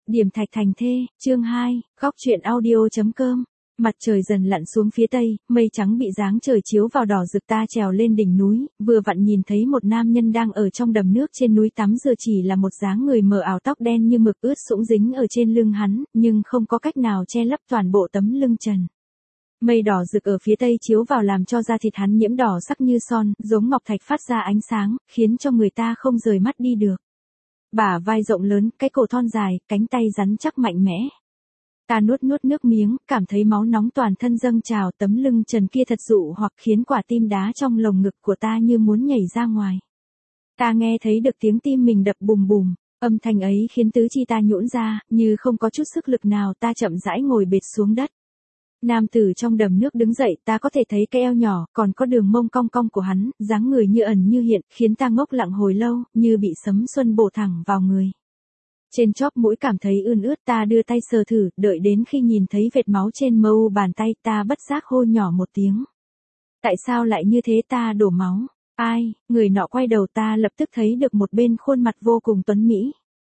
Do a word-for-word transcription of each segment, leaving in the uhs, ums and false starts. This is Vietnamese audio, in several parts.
Điểm thạch thành thê, chương hai, góc truyện audio.com. Mặt trời dần lặn xuống phía tây, mây trắng bị dáng trời chiếu vào đỏ rực, ta trèo lên đỉnh núi, vừa vặn nhìn thấy một nam nhân đang ở trong đầm nước trên núi tắm rửa, chỉ là một dáng người mờ ảo, tóc đen như mực ướt sũng dính ở trên lưng hắn, nhưng không có cách nào che lấp toàn bộ tấm lưng trần. Mây đỏ rực ở phía tây chiếu vào làm cho da thịt hắn nhiễm đỏ sắc như son, giống ngọc thạch phát ra ánh sáng, khiến cho người ta không rời mắt đi được. Bả vai rộng lớn, cái cổ thon dài, cánh tay rắn chắc mạnh mẽ. Ta nuốt nuốt nước miếng, cảm thấy máu nóng toàn thân dâng trào, tấm lưng trần kia thật dụ hoặc khiến quả tim đá trong lồng ngực của ta như muốn nhảy ra ngoài. Ta nghe thấy được tiếng tim mình đập bùm bùm, âm thanh ấy khiến tứ chi ta nhũn ra, như không có chút sức lực nào, ta chậm rãi ngồi bệt xuống đất. Nam tử trong đầm nước đứng dậy, ta có thể thấy cái eo nhỏ, còn có đường mông cong cong của hắn, dáng người như ẩn như hiện, khiến ta ngốc lặng hồi lâu, như bị sấm xuân bổ thẳng vào người. Trên chóp mũi cảm thấy ươn ướt, ta đưa tay sờ thử, đợi đến khi nhìn thấy vệt máu trên mu bàn tay, ta bất giác hô nhỏ một tiếng. Tại sao lại như thế, ta đổ máu? Ai? Người nọ quay đầu, ta lập tức thấy được một bên khuôn mặt vô cùng tuấn mỹ.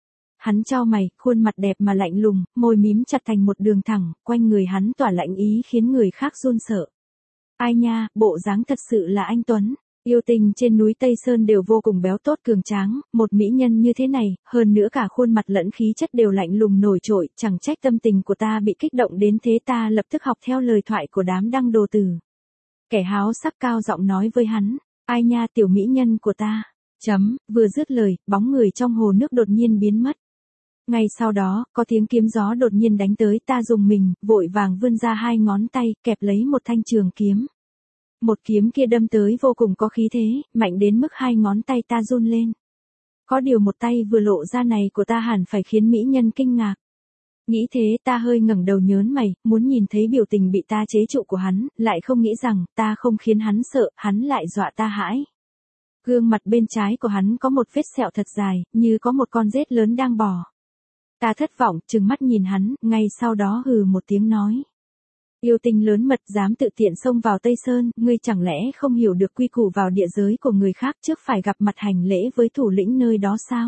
Hắn chau mày, khuôn mặt đẹp mà lạnh lùng, môi mím chặt thành một đường thẳng, quanh người hắn tỏa lạnh ý khiến người khác run sợ. Ai nha, bộ dáng thật sự là anh Tuấn. Yêu tình trên núi Tây Sơn đều vô cùng béo tốt cường tráng, một mỹ nhân như thế này, hơn nữa cả khuôn mặt lẫn khí chất đều lạnh lùng nổi trội, chẳng trách tâm tình của ta bị kích động đến thế. Ta lập tức học theo lời thoại của đám đăng đồ tử. Kẻ háo sắc cao giọng nói với hắn, ai nha tiểu mỹ nhân của ta. Chấm, vừa dứt lời, bóng người trong hồ nước đột nhiên biến mất. Ngay sau đó, có tiếng kiếm gió đột nhiên đánh tới, ta rùng mình, vội vàng vươn ra hai ngón tay, kẹp lấy một thanh trường kiếm. Một kiếm kia đâm tới vô cùng có khí thế, mạnh đến mức hai ngón tay ta run lên. Có điều một tay vừa lộ ra này của ta hẳn phải khiến mỹ nhân kinh ngạc. Nghĩ thế, ta hơi ngẩng đầu nhớn mày, muốn nhìn thấy biểu tình bị ta chế trụ của hắn, lại không nghĩ rằng, ta không khiến hắn sợ, hắn lại dọa ta hãi. Gương mặt bên trái của hắn có một vết sẹo thật dài, như có một con rết lớn đang bò. Ta thất vọng, trừng mắt nhìn hắn, ngay sau đó hừ một tiếng nói. Yêu tinh lớn mật, dám tự tiện xông vào Tây Sơn, ngươi chẳng lẽ không hiểu được quy củ vào địa giới của người khác, trước phải gặp mặt hành lễ với thủ lĩnh nơi đó sao?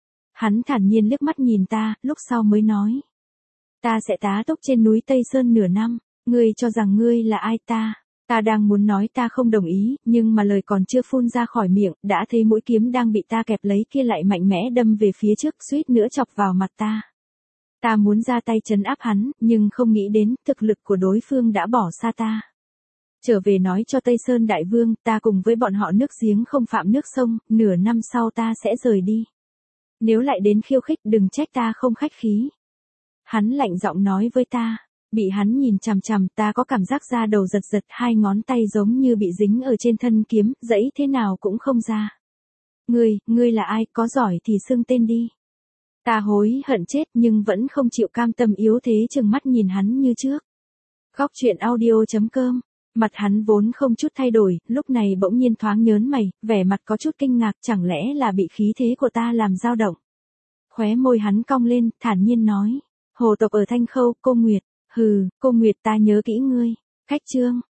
Hắn thản nhiên liếc mắt nhìn ta, lúc sau mới nói. Ta sẽ tá túc trên núi Tây Sơn nửa năm, ngươi cho rằng ngươi là ai ta? Ta đang muốn nói ta không đồng ý, nhưng mà lời còn chưa phun ra khỏi miệng, đã thấy mũi kiếm đang bị ta kẹp lấy kia lại mạnh mẽ đâm về phía trước, suýt nữa chọc vào mặt ta. Ta muốn ra tay trấn áp hắn, nhưng không nghĩ đến, thực lực của đối phương đã bỏ xa ta. Trở về nói cho Tây Sơn Đại Vương, ta cùng với bọn họ nước giếng không phạm nước sông, nửa năm sau ta sẽ rời đi. Nếu lại đến khiêu khích đừng trách ta không khách khí. Hắn lạnh giọng nói với ta. Bị hắn nhìn chằm chằm, ta có cảm giác da đầu giật giật, hai ngón tay giống như bị dính ở trên thân kiếm, giãy thế nào cũng không ra. Ngươi, ngươi là ai, có giỏi thì xưng tên đi. Ta hối hận chết nhưng vẫn không chịu cam tâm, yếu thế chừng mắt nhìn hắn như trước. Góc truyện audio.com. Mặt hắn vốn không chút thay đổi, lúc này bỗng nhiên thoáng nhớn mày, vẻ mặt có chút kinh ngạc, chẳng lẽ là bị khí thế của ta làm dao động. Khóe môi hắn cong lên, thản nhiên nói. Hồ tộc ở Thanh Khâu, cô Nguyệt. Hừ, cô Nguyệt ta nhớ kỹ ngươi. Khách trương,